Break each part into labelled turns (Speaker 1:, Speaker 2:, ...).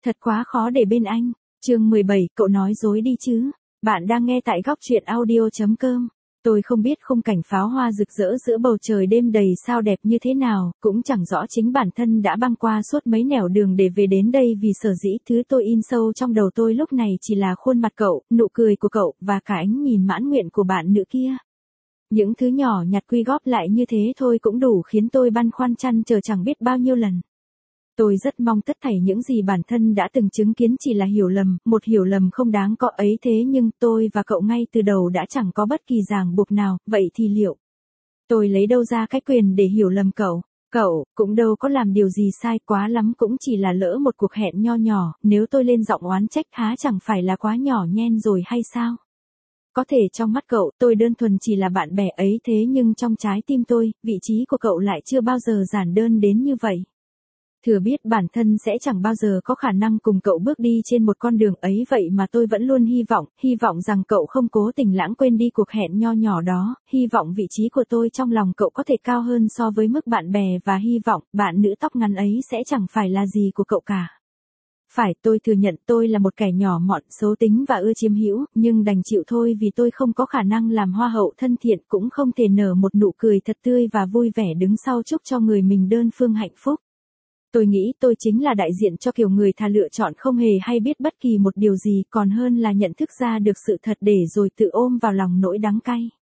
Speaker 1: Thật quá khó để bên anh. Chương 17, cậu nói dối đi chứ. Bạn đang nghe tại góc truyện audio.com. Tôi không biết khung cảnh pháo hoa rực rỡ giữa bầu trời đêm đầy sao đẹp như thế nào, cũng chẳng rõ chính bản thân đã băng qua suốt mấy nẻo đường để về đến đây vì sở dĩ thứ tôi in sâu trong đầu tôi lúc này chỉ là khuôn mặt cậu, nụ cười của cậu và cả ánh nhìn mãn nguyện của bạn nữ kia. Những thứ nhỏ nhặt quy góp lại như thế thôi cũng đủ khiến tôi băn khoăn trăn trở chẳng biết bao nhiêu lần. Tôi rất mong tất thảy những gì bản thân đã từng chứng kiến chỉ là hiểu lầm, một hiểu lầm không đáng có ấy thế nhưng tôi và cậu ngay từ đầu đã chẳng có bất kỳ ràng buộc nào, vậy thì liệu tôi lấy đâu ra cái quyền để hiểu lầm cậu? Cậu cũng đâu có làm điều gì sai, quá lắm cũng chỉ là lỡ một cuộc hẹn nho nhỏ, nếu tôi lên giọng oán trách há chẳng phải là quá nhỏ nhen rồi hay sao? Có thể trong mắt cậu, tôi đơn thuần chỉ là bạn bè ấy thế nhưng trong trái tim tôi, vị trí của cậu lại chưa bao giờ giản đơn đến như vậy. Thừa biết bản thân sẽ chẳng bao giờ có khả năng cùng cậu bước đi trên một con đường ấy vậy mà tôi vẫn luôn hy vọng rằng cậu không cố tình lãng quên đi cuộc hẹn nho nhỏ đó, hy vọng vị trí của tôi trong lòng cậu có thể cao hơn so với mức bạn bè và hy vọng bạn nữ tóc ngắn ấy sẽ chẳng phải là gì của cậu cả. Phải, tôi thừa nhận tôi là một kẻ nhỏ mọn, xấu tính và ưa chiếm hữu, nhưng đành chịu thôi vì tôi không có khả năng làm hoa hậu thân thiện, cũng không thể nở một nụ cười thật tươi và vui vẻ đứng sau chúc cho người mình đơn phương hạnh phúc. Tôi nghĩ tôi chính là đại diện cho kiểu người thà lựa chọn không hề hay biết bất kỳ một điều gì còn hơn là nhận thức ra được sự thật để rồi tự ôm vào lòng nỗi đắng cay.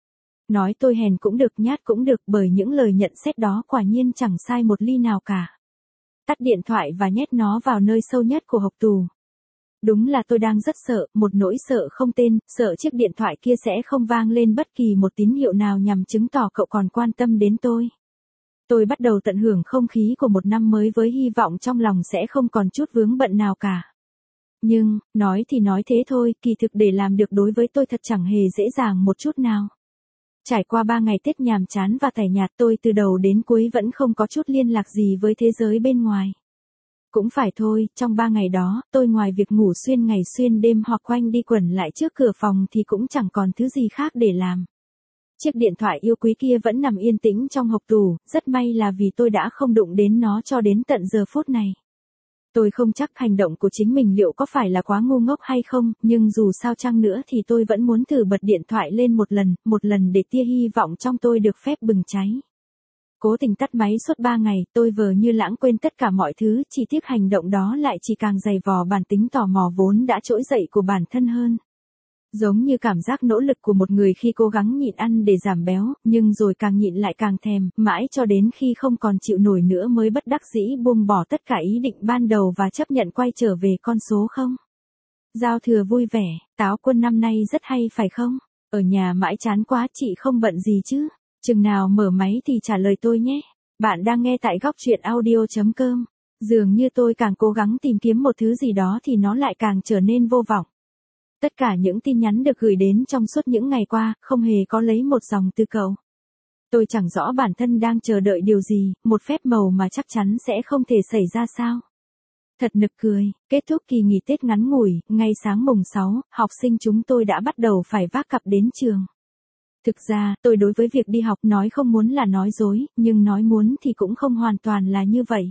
Speaker 1: Nói tôi hèn cũng được, nhát cũng được, bởi những lời nhận xét đó quả nhiên chẳng sai một ly nào cả. Tắt điện thoại và nhét nó vào nơi sâu nhất của hộc tù. Đúng là tôi đang rất sợ, một nỗi sợ không tên, sợ chiếc điện thoại kia sẽ không vang lên bất kỳ một tín hiệu nào nhằm chứng tỏ cậu còn quan tâm đến tôi. Tôi bắt đầu tận hưởng không khí của một năm mới với hy vọng trong lòng sẽ không còn chút vướng bận nào cả. Nhưng, nói thì nói thế thôi, kỳ thực để làm được đối với tôi thật chẳng hề dễ dàng một chút nào. Trải qua 3 ngày Tết nhàm chán và tẻ nhạt, tôi từ đầu đến cuối vẫn không có chút liên lạc gì với thế giới bên ngoài. Cũng phải thôi, trong 3 ngày đó, tôi ngoài việc ngủ xuyên ngày xuyên đêm hoặc quanh đi quẩn lại trước cửa phòng thì cũng chẳng còn thứ gì khác để làm. Chiếc điện thoại yêu quý kia vẫn nằm yên tĩnh trong hộc tủ, rất may là vì tôi đã không đụng đến nó cho đến tận giờ phút này. Tôi không chắc hành động của chính mình liệu có phải là quá ngu ngốc hay không, nhưng dù sao chăng nữa thì tôi vẫn muốn thử bật điện thoại lên một lần để tia hy vọng trong tôi được phép bừng cháy. Cố tình tắt máy suốt 3 ngày, tôi vờ như lãng quên tất cả mọi thứ, chỉ tiếc hành động đó lại chỉ càng dày vò bản tính tò mò vốn đã trỗi dậy của bản thân hơn. Giống như cảm giác nỗ lực của một người khi cố gắng nhịn ăn để giảm béo, nhưng rồi càng nhịn lại càng thèm, mãi cho đến khi không còn chịu nổi nữa mới bất đắc dĩ buông bỏ tất cả ý định ban đầu và chấp nhận quay trở về con số không. Giao thừa vui vẻ, táo quân năm nay rất hay phải không? Ở nhà mãi chán quá, chị không bận gì chứ? Chừng nào mở máy thì trả lời tôi nhé. Bạn đang nghe tại góc truyện audio.com. Dường như tôi càng cố gắng tìm kiếm một thứ gì đó thì nó lại càng trở nên vô vọng. Tất cả những tin nhắn được gửi đến trong suốt những ngày qua, không hề có lấy một dòng từ cậu. Tôi chẳng rõ bản thân đang chờ đợi điều gì, một phép màu mà chắc chắn sẽ không thể xảy ra sao. Thật nực cười, kết thúc kỳ nghỉ Tết ngắn ngủi, ngay sáng mùng 6, học sinh chúng tôi đã bắt đầu phải vác cặp đến trường. Thực ra, tôi đối với việc đi học nói không muốn là nói dối, nhưng nói muốn thì cũng không hoàn toàn là như vậy.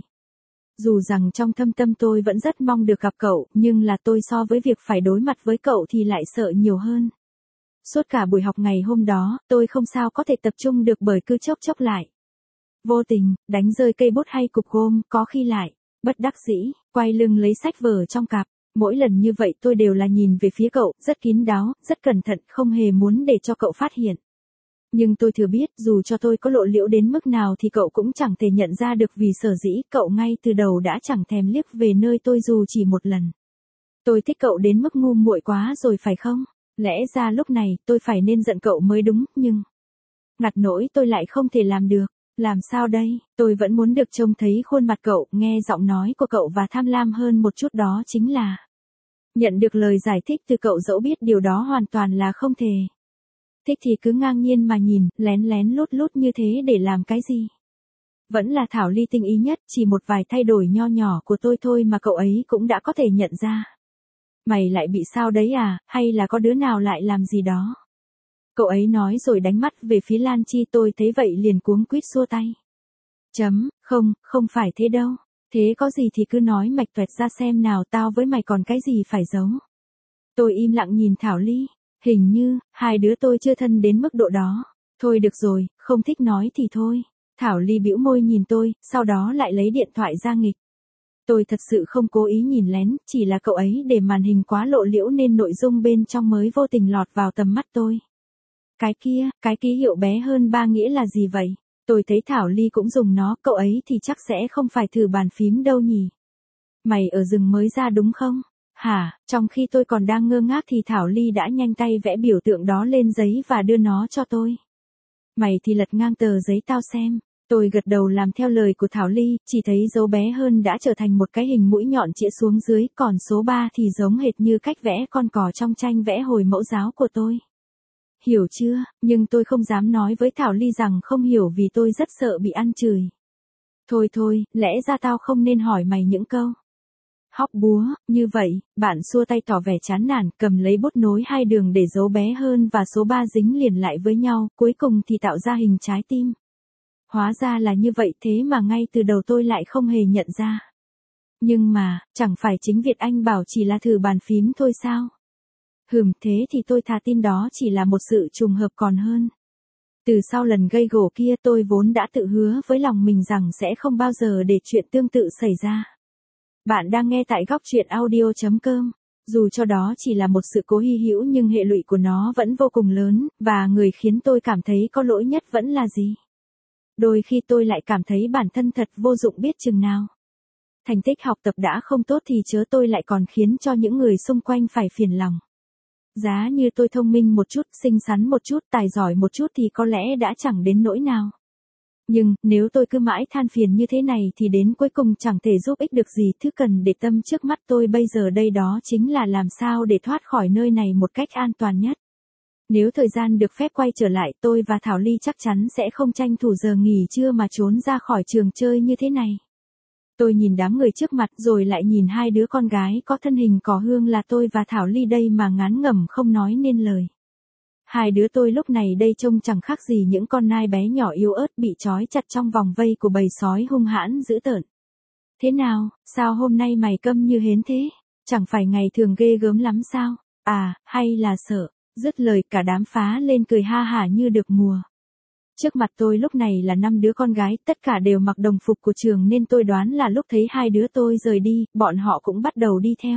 Speaker 1: Dù rằng trong thâm tâm tôi vẫn rất mong được gặp cậu, nhưng là tôi so với việc phải đối mặt với cậu thì lại sợ nhiều hơn. Suốt cả buổi học ngày hôm đó, tôi không sao có thể tập trung được bởi cứ chốc lại. Vô tình, đánh rơi cây bút hay cục gôm, có khi lại, bất đắc dĩ, quay lưng lấy sách vở trong cặp. Mỗi lần như vậy tôi đều là nhìn về phía cậu, rất kín đáo, rất cẩn thận, không hề muốn để cho cậu phát hiện. Nhưng tôi thừa biết dù cho tôi có lộ liễu đến mức nào thì cậu cũng chẳng thể nhận ra được vì sở dĩ cậu ngay từ đầu đã chẳng thèm liếc về nơi tôi dù chỉ một lần. Tôi thích cậu đến mức ngu muội quá rồi phải không? Lẽ ra lúc này tôi phải nên giận cậu mới đúng, nhưng ngặt nỗi tôi lại không thể làm được. Làm sao đây? Tôi vẫn muốn được trông thấy khuôn mặt cậu, nghe giọng nói của cậu và tham lam hơn một chút đó chính là nhận được lời giải thích từ cậu dẫu biết điều đó hoàn toàn là không thể. Thích thì cứ ngang nhiên mà nhìn, lén lén lút lút như thế để làm cái gì? Vẫn là Thảo Ly tinh ý nhất, chỉ một vài thay đổi nho nhỏ của tôi thôi mà cậu ấy cũng đã có thể nhận ra. Mày lại bị sao đấy à, hay là có đứa nào lại làm gì đó? Cậu ấy nói rồi đánh mắt về phía Lan Chi, tôi thấy vậy liền cuống quýt xua tay. Không phải thế đâu. Thế có gì thì cứ nói mạch tuệt ra xem nào, tao với mày còn cái gì phải giấu. Tôi im lặng nhìn Thảo Ly, hình như, hai đứa tôi chưa thân đến mức độ đó. Thôi được rồi, không thích nói thì thôi. Thảo Ly bĩu môi nhìn tôi, sau đó lại lấy điện thoại ra nghịch. Tôi thật sự không cố ý nhìn lén, chỉ là cậu ấy để màn hình quá lộ liễu nên nội dung bên trong mới vô tình lọt vào tầm mắt tôi. Cái ký hiệu bé hơn 3 nghĩa là gì vậy? Tôi thấy Thảo Ly cũng dùng nó, cậu ấy thì chắc sẽ không phải thử bàn phím đâu nhỉ. Mày ở rừng mới ra đúng không? Hả, trong khi tôi còn đang ngơ ngác thì Thảo Ly đã nhanh tay vẽ biểu tượng đó lên giấy và đưa nó cho tôi. Mày thì lật ngang tờ giấy tao xem. Tôi gật đầu làm theo lời của Thảo Ly, chỉ thấy dấu bé hơn đã trở thành một cái hình mũi nhọn chĩa xuống dưới, còn số 3 thì giống hệt như cách vẽ con cò trong tranh vẽ hồi mẫu giáo của tôi. Hiểu chưa, nhưng tôi không dám nói với Thảo Ly rằng không hiểu vì tôi rất sợ bị ăn chửi. Thôi, lẽ ra tao không nên hỏi mày những câu hóc búa, như vậy, bạn xua tay tỏ vẻ chán nản, cầm lấy bút nối hai đường để dấu bé hơn và số 3 dính liền lại với nhau, cuối cùng thì tạo ra hình trái tim. Hóa ra là như vậy, thế mà ngay từ đầu tôi lại không hề nhận ra. Nhưng mà, chẳng phải chính Việt Anh bảo chỉ là thử bàn phím thôi sao? Thế thì tôi thà tin đó chỉ là một sự trùng hợp còn hơn. Từ sau lần gây gổ kia tôi vốn đã tự hứa với lòng mình rằng sẽ không bao giờ để chuyện tương tự xảy ra. Bạn đang nghe tại góc truyện audio.com. Dù cho đó chỉ là một sự cố hy hữu nhưng hệ lụy của nó vẫn vô cùng lớn, và người khiến tôi cảm thấy có lỗi nhất vẫn là gì? Đôi khi tôi lại cảm thấy bản thân thật vô dụng biết chừng nào. Thành tích học tập đã không tốt thì chớ tôi lại còn khiến cho những người xung quanh phải phiền lòng. Giá như tôi thông minh một chút, xinh xắn một chút, tài giỏi một chút thì có lẽ đã chẳng đến nỗi nào. Nhưng, nếu tôi cứ mãi than phiền như thế này thì đến cuối cùng chẳng thể giúp ích được gì. Thứ cần để tâm trước mắt tôi bây giờ đây đó chính là làm sao để thoát khỏi nơi này một cách an toàn nhất. Nếu thời gian được phép quay trở lại, tôi và Thảo Ly chắc chắn sẽ không tranh thủ giờ nghỉ trưa mà trốn ra khỏi trường chơi như thế này. Tôi nhìn đám người trước mặt rồi lại nhìn hai đứa con gái có thân hình cỏ hương là tôi và Thảo Ly đây mà ngán ngẩm không nói nên lời. Hai đứa tôi lúc này đây trông chẳng khác gì những con nai bé nhỏ yếu ớt bị trói chặt trong vòng vây của bầy sói hung hãn dữ tợn. Thế nào, sao hôm nay mày câm như hến thế? Chẳng phải ngày thường ghê gớm lắm sao? À, hay là sợ? Dứt lời cả đám phá lên cười ha hả như được mùa. Trước mặt tôi lúc này là 5 đứa con gái, tất cả đều mặc đồng phục của trường nên tôi đoán là lúc thấy hai đứa tôi rời đi, bọn họ cũng bắt đầu đi theo.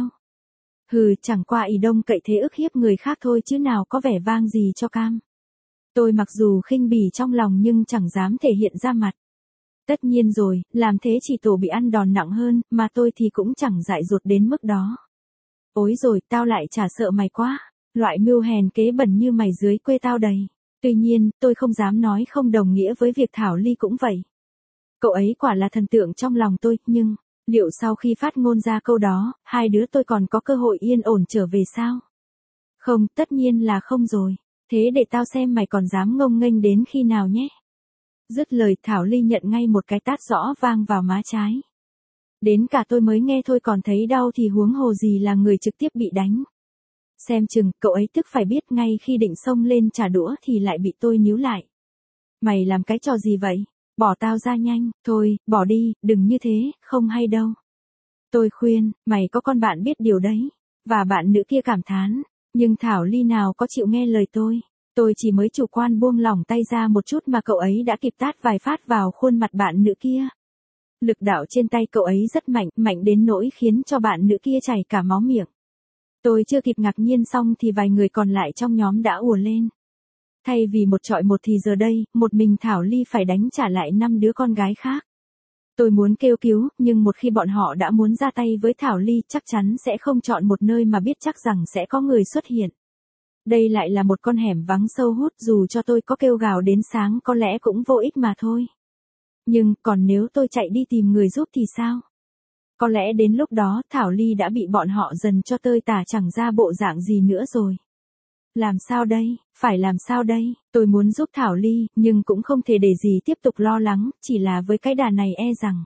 Speaker 1: Chẳng qua ỷ đông cậy thế ức hiếp người khác thôi chứ nào có vẻ vang gì cho cam. Tôi mặc dù khinh bỉ trong lòng nhưng chẳng dám thể hiện ra mặt. Tất nhiên rồi, làm thế chỉ tổ bị ăn đòn nặng hơn, mà tôi thì cũng chẳng dại dột đến mức đó. Ối rồi, tao lại chả sợ mày quá. Loại mưu hèn kế bẩn như mày dưới quê tao đầy. Tuy nhiên, tôi không dám nói không đồng nghĩa với việc Thảo Ly cũng vậy. Cậu ấy quả là thần tượng trong lòng tôi, nhưng, liệu sau khi phát ngôn ra câu đó, hai đứa tôi còn có cơ hội yên ổn trở về sao? Không, tất nhiên là không rồi. Thế để tao xem mày còn dám ngông nghênh đến khi nào nhé. Dứt lời Thảo Ly nhận ngay một cái tát rõ vang vào má trái. Đến cả tôi mới nghe thôi còn thấy đau thì huống hồ gì là người trực tiếp bị đánh. Xem chừng, cậu ấy tức phải biết ngay khi định xông lên trả đũa thì lại bị tôi níu lại. Mày làm cái trò gì vậy? Bỏ tao ra nhanh, thôi, bỏ đi, đừng như thế, không hay đâu. Tôi khuyên, mày có con bạn biết điều đấy. Và bạn nữ kia cảm thán, nhưng Thảo Ly nào có chịu nghe lời tôi. Tôi chỉ mới chủ quan buông lỏng tay ra một chút mà cậu ấy đã kịp tát vài phát vào khuôn mặt bạn nữ kia. Lực đạo trên tay cậu ấy rất mạnh, mạnh đến nỗi khiến cho bạn nữ kia chảy cả máu miệng. Tôi chưa kịp ngạc nhiên xong thì vài người còn lại trong nhóm đã ùa lên. Thay vì một trọi một thì giờ đây, một mình Thảo Ly phải đánh trả lại 5 đứa con gái khác. Tôi muốn kêu cứu, nhưng một khi bọn họ đã muốn ra tay với Thảo Ly chắc chắn sẽ không chọn một nơi mà biết chắc rằng sẽ có người xuất hiện. Đây lại là một con hẻm vắng sâu hút, dù cho tôi có kêu gào đến sáng có lẽ cũng vô ích mà thôi. Nhưng, còn nếu tôi chạy đi tìm người giúp thì sao? Có lẽ đến lúc đó Thảo Ly đã bị bọn họ dần cho tơi tả chẳng ra bộ dạng gì nữa rồi. Làm sao đây, phải làm sao đây, tôi muốn giúp Thảo Ly, nhưng cũng không thể để gì tiếp tục lo lắng, chỉ là với cái đà này e rằng.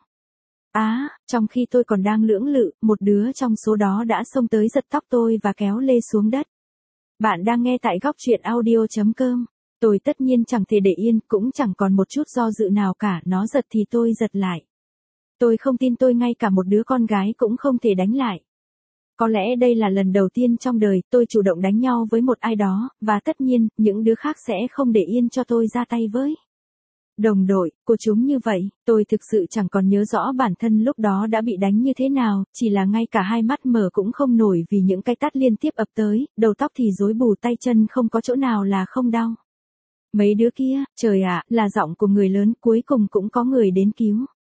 Speaker 1: Trong khi tôi còn đang lưỡng lự, một đứa trong số đó đã xông tới giật tóc tôi và kéo lê xuống đất. Bạn đang nghe tại góc truyện audio.com. Tôi tất nhiên chẳng thể để yên, cũng chẳng còn một chút do dự nào cả, nó giật thì tôi giật lại. Tôi không tin tôi ngay cả một đứa con gái cũng không thể đánh lại. Có lẽ đây là lần đầu tiên trong đời tôi chủ động đánh nhau với một ai đó, và tất nhiên, những đứa khác sẽ không để yên cho tôi ra tay với. Đồng đội, của chúng như vậy, tôi thực sự chẳng còn nhớ rõ bản thân lúc đó đã bị đánh như thế nào, chỉ là ngay cả hai mắt mở cũng không nổi vì những cái tát liên tiếp ập tới, đầu tóc thì rối bù tay chân không có chỗ nào là không đau. Mấy đứa kia, trời ạ, là giọng của người lớn, cuối cùng cũng có người đến cứu.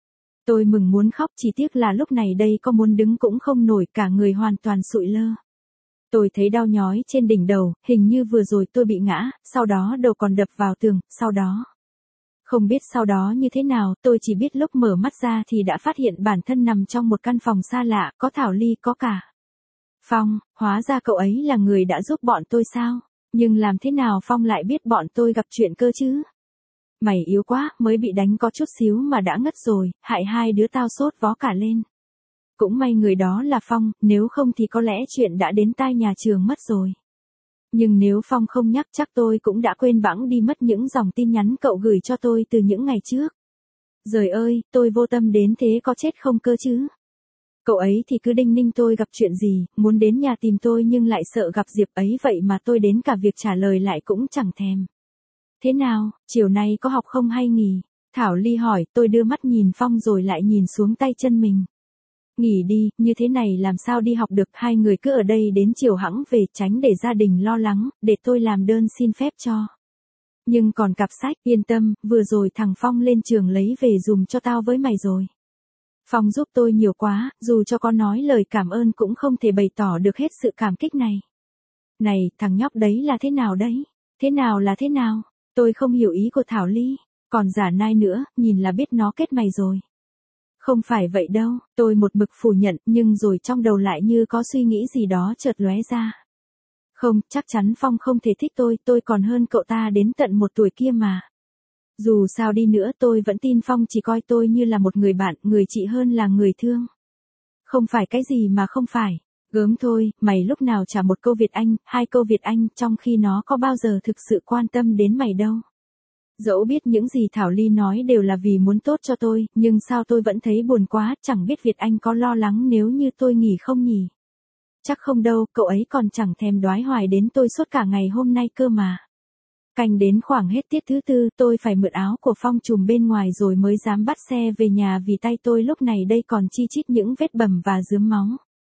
Speaker 1: Tôi mừng muốn khóc, chỉ tiếc là lúc này đây có muốn đứng cũng không nổi, cả người hoàn toàn sụi lơ. Tôi thấy đau nhói trên đỉnh đầu, hình như vừa rồi tôi bị ngã, sau đó đầu còn đập vào tường, sau đó. Không biết sau đó như thế nào, tôi chỉ biết lúc mở mắt ra thì đã phát hiện bản thân nằm trong một căn phòng xa lạ, có Thảo Ly có cả Phong, hóa ra cậu ấy là người đã giúp bọn tôi sao? Nhưng làm thế nào Phong lại biết bọn tôi gặp chuyện cơ chứ? Mày yếu quá, mới bị đánh có chút xíu mà đã ngất rồi, hại hai đứa tao sốt vó cả lên. Cũng may người đó là Phong, nếu không thì có lẽ chuyện đã đến tai nhà trường mất rồi. Nhưng nếu Phong không nhắc chắc tôi cũng đã quên bẵng đi mất những dòng tin nhắn cậu gửi cho tôi từ những ngày trước. Giời ơi, tôi vô tâm đến thế có chết không cơ chứ? Cậu ấy thì cứ đinh ninh tôi gặp chuyện gì, muốn đến nhà tìm tôi nhưng lại sợ gặp Diệp ấy, vậy mà tôi đến cả việc trả lời lại cũng chẳng thèm. Thế nào, chiều nay có học không hay nghỉ? Thảo Ly hỏi, tôi đưa mắt nhìn Phong rồi lại nhìn xuống tay chân mình. Nghỉ đi, như thế này làm sao đi học được, hai người cứ ở đây đến chiều hẵng về, tránh để gia đình lo lắng, để tôi làm đơn xin phép cho. Nhưng còn cặp sách, yên tâm, vừa rồi thằng Phong lên trường lấy về dùm cho tao với mày rồi. Phong giúp tôi nhiều quá, dù cho có nói lời cảm ơn cũng không thể bày tỏ được hết sự cảm kích này. Này, thằng nhóc đấy là thế nào đấy? Thế nào là thế nào? Tôi không hiểu ý của Thảo Ly, còn giả nai nữa, nhìn là biết nó kết mày rồi. Không phải vậy đâu, tôi một mực phủ nhận, nhưng rồi trong đầu lại như có suy nghĩ gì đó chợt lóe ra. Không, chắc chắn Phong không thể thích tôi còn hơn cậu ta đến tận 1 tuổi kia mà. Dù sao đi nữa tôi vẫn tin Phong chỉ coi tôi như là một người bạn, người chị hơn là người thương. Không phải cái gì mà không phải. Gớm thôi, mày lúc nào trả một câu Việt Anh, 2 câu Việt Anh, trong khi nó có bao giờ thực sự quan tâm đến mày đâu. Dẫu biết những gì Thảo Ly nói đều là vì muốn tốt cho tôi, nhưng sao tôi vẫn thấy buồn quá, chẳng biết Việt Anh có lo lắng nếu như tôi nghỉ không nhỉ? Chắc không đâu, cậu ấy còn chẳng thèm đoái hoài đến tôi suốt cả ngày hôm nay cơ mà. Canh đến khoảng hết tiết thứ 4, tôi phải mượn áo của Phong trùm bên ngoài rồi mới dám bắt xe về nhà vì tay tôi lúc này đây còn chi chít những vết bầm và rướm máu.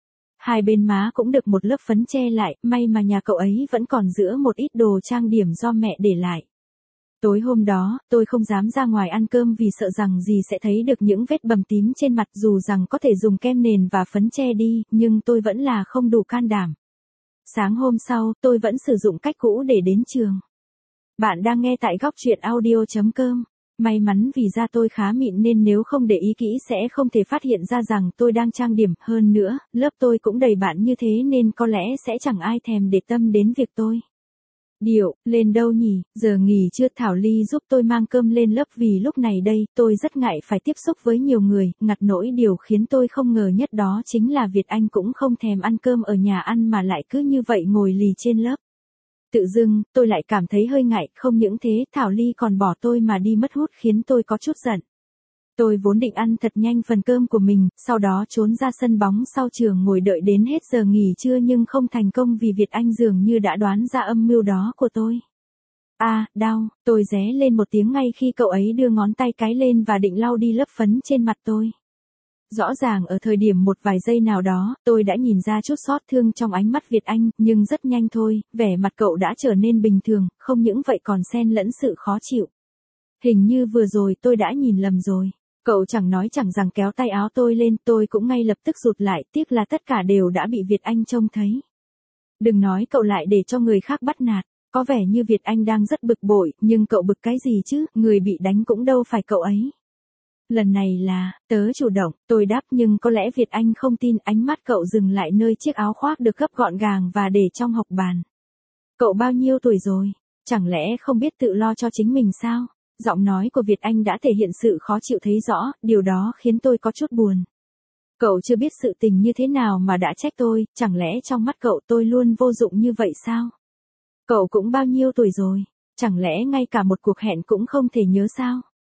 Speaker 1: Hai bên má cũng được một lớp phấn che lại, may mà nhà cậu ấy vẫn còn giữ một ít đồ trang điểm do mẹ để lại. Tối hôm đó, tôi không dám ra ngoài ăn cơm vì sợ rằng dì sẽ thấy được những vết bầm tím trên mặt, dù rằng có thể dùng kem nền và phấn che đi, nhưng tôi vẫn là không đủ can đảm. Sáng hôm sau, tôi vẫn sử dụng cách cũ để đến trường. Bạn đang nghe tại góc truyện audio.com. May mắn vì da tôi khá mịn nên nếu không để ý kỹ sẽ không thể phát hiện ra rằng tôi đang trang điểm, hơn nữa, lớp tôi cũng đầy bạn như thế nên có lẽ sẽ chẳng ai thèm để tâm đến việc tôi. Điệu, lên đâu nhỉ, giờ nghỉ trưa Thảo Ly giúp tôi mang cơm lên lớp vì lúc này đây, tôi rất ngại phải tiếp xúc với nhiều người, ngặt nỗi điều khiến tôi không ngờ nhất đó chính là Việt Anh cũng không thèm ăn cơm ở nhà ăn mà lại cứ như vậy ngồi lì trên lớp. Tự dưng, tôi lại cảm thấy hơi ngại, không những thế Thảo Ly còn bỏ tôi mà đi mất hút khiến tôi có chút giận. Tôi vốn định ăn thật nhanh phần cơm của mình, sau đó trốn ra sân bóng sau trường ngồi đợi đến hết giờ nghỉ trưa nhưng không thành công vì Việt Anh dường như đã đoán ra âm mưu đó của tôi. Đau, tôi ré lên một tiếng ngay khi cậu ấy đưa ngón tay cái lên và định lau đi lớp phấn trên mặt tôi. Rõ ràng ở thời điểm một vài giây nào đó, tôi đã nhìn ra chút xót thương trong ánh mắt Việt Anh, nhưng rất nhanh thôi, vẻ mặt cậu đã trở nên bình thường, không những vậy còn xen lẫn sự khó chịu. Hình như vừa rồi tôi đã nhìn lầm rồi. Cậu chẳng nói chẳng rằng kéo tay áo tôi lên, tôi cũng ngay lập tức rụt lại, tiếc là tất cả đều đã bị Việt Anh trông thấy. Đừng nói cậu lại để cho người khác bắt nạt, có vẻ như Việt Anh đang rất bực bội, nhưng cậu bực cái gì chứ, người bị đánh cũng đâu phải cậu ấy. Lần này là, tớ chủ động, tôi đáp nhưng có lẽ Việt Anh không tin, ánh mắt cậu dừng lại nơi chiếc áo khoác được gấp gọn gàng và để trong hộc bàn. Cậu bao nhiêu tuổi rồi? Chẳng lẽ không biết tự lo cho chính mình sao? Giọng nói của Việt Anh đã thể hiện sự khó chịu thấy rõ, điều đó khiến tôi có chút buồn. Cậu chưa biết sự tình như thế nào mà đã trách tôi, chẳng lẽ trong mắt cậu tôi luôn vô dụng như vậy sao? Cậu cũng bao nhiêu tuổi rồi? Chẳng lẽ ngay cả một cuộc hẹn cũng không thể nhớ sao?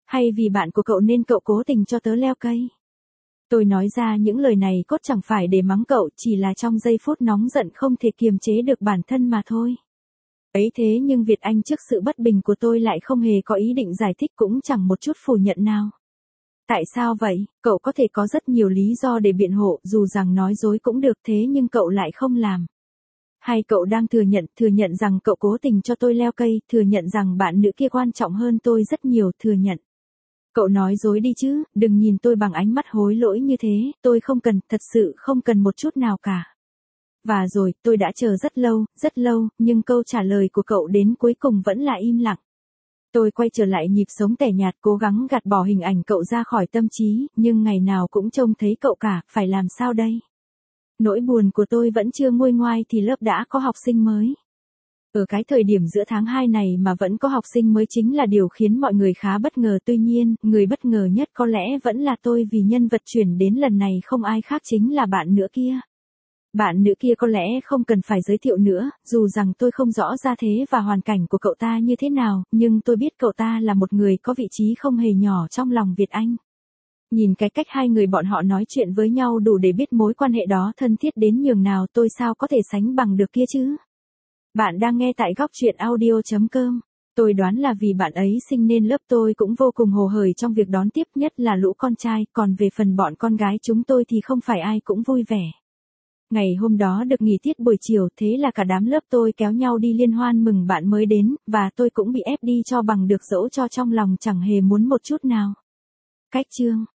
Speaker 1: Hay vì bạn của cậu nên cậu cố tình cho tớ leo cây? Tôi nói ra những lời này cốt chẳng phải để mắng cậu, chỉ là trong giây phút nóng giận không thể kiềm chế được bản thân mà thôi. Ấy thế nhưng Việt Anh trước sự bất bình của tôi lại không hề có ý định giải thích, cũng chẳng một chút phủ nhận nào. Tại sao vậy? Cậu có thể có rất nhiều lý do để biện hộ, dù rằng nói dối cũng được, thế nhưng cậu lại không làm. Hay cậu đang thừa nhận rằng cậu cố tình cho tôi leo cây, thừa nhận rằng bạn nữ kia quan trọng hơn tôi rất nhiều, thừa nhận. Cậu nói dối đi chứ, đừng nhìn tôi bằng ánh mắt hối lỗi như thế, tôi không cần, thật sự không cần một chút nào cả. Và rồi, tôi đã chờ rất lâu, nhưng câu trả lời của cậu đến cuối cùng vẫn là im lặng. Tôi quay trở lại nhịp sống tẻ nhạt, cố gắng gạt bỏ hình ảnh cậu ra khỏi tâm trí, nhưng ngày nào cũng trông thấy cậu cả, phải làm sao đây? Nỗi buồn của tôi vẫn chưa nguôi ngoai thì lớp đã có học sinh mới. Ở cái thời điểm giữa tháng 2 này mà vẫn có học sinh mới chính là điều khiến mọi người khá bất ngờ, tuy nhiên, người bất ngờ nhất có lẽ vẫn là tôi, vì nhân vật chuyển đến lần này không ai khác chính là bạn nữ kia. Bạn nữ kia có lẽ không cần phải giới thiệu nữa, dù rằng tôi không rõ gia thế và hoàn cảnh của cậu ta như thế nào, nhưng tôi biết cậu ta là một người có vị trí không hề nhỏ trong lòng Việt Anh. Nhìn cái cách hai người bọn họ nói chuyện với nhau đủ để biết mối quan hệ đó thân thiết đến nhường nào, tôi sao có thể sánh bằng được kia chứ. Bạn đang nghe tại góc truyện audio.com. Tôi đoán là vì bạn ấy sinh nên lớp tôi cũng vô cùng hồ hởi trong việc đón tiếp, nhất là lũ con trai, còn về phần bọn con gái chúng tôi thì không phải ai cũng vui vẻ. Ngày hôm đó được nghỉ tiết buổi chiều, thế là cả đám lớp tôi kéo nhau đi liên hoan mừng bạn mới đến, và tôi cũng bị ép đi cho bằng được, dẫu cho trong lòng chẳng hề muốn một chút nào. Cách chương